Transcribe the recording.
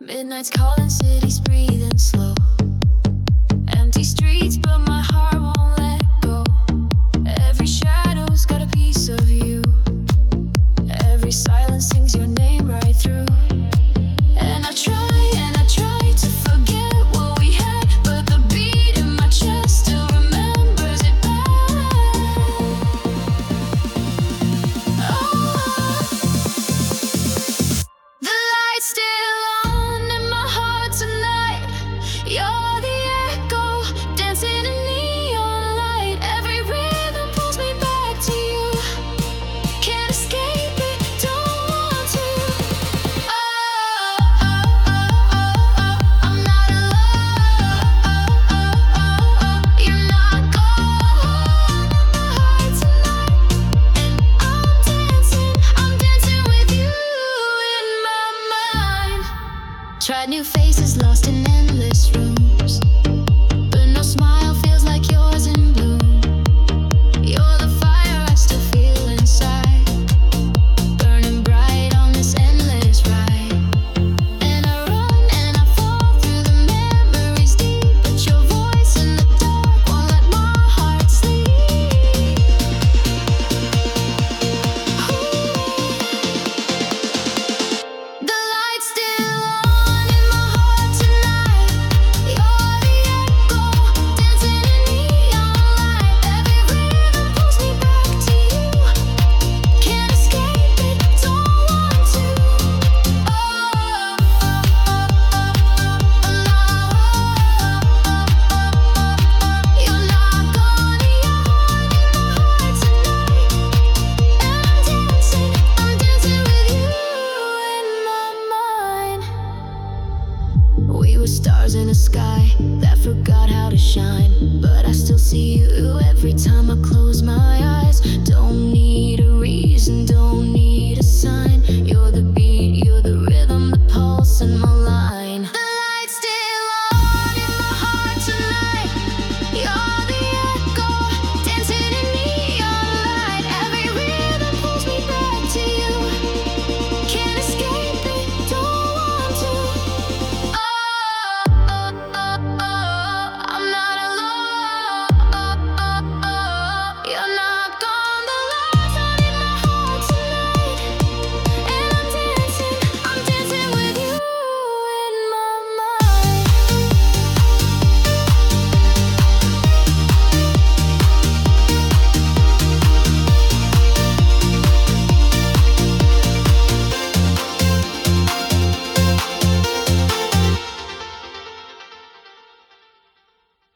Midnight's calling, cities breathing slow. Empty streets, but my heart won't let go. Every shadow's got a piece of you. Every silence sings your name right through. And I try to forget what we had, but the beat in my chest still remembers it back. Oh, the light's still on in my heart tonight. You're the echo, dancing in neon light. Every rhythm pulls me back to you. Can't escape it, don't want to. I'm not alone. You're not gone in my heart tonight. And I'm dancing with you in my mind. Tried new faces, lost in endless rooms, but no smile feels like yours in bloom. You're the fire I still feel inside, burning bright on this endless ride. And I run and I fall through the memories deep, but your voice in the dark won't let my heart sleep. The light's still on in my heart tonight. You're the echo, dancing in neon light. Every rhythm pulls me back to you. Can't escape it, don't want to. You're not gone, you're in my heart tonight. And I'm dancing with you in my mind. We were stars in a sky that forgot how to shine, but I still see you every time I close my eyes. Don't need a reason, don't need a sign. You're the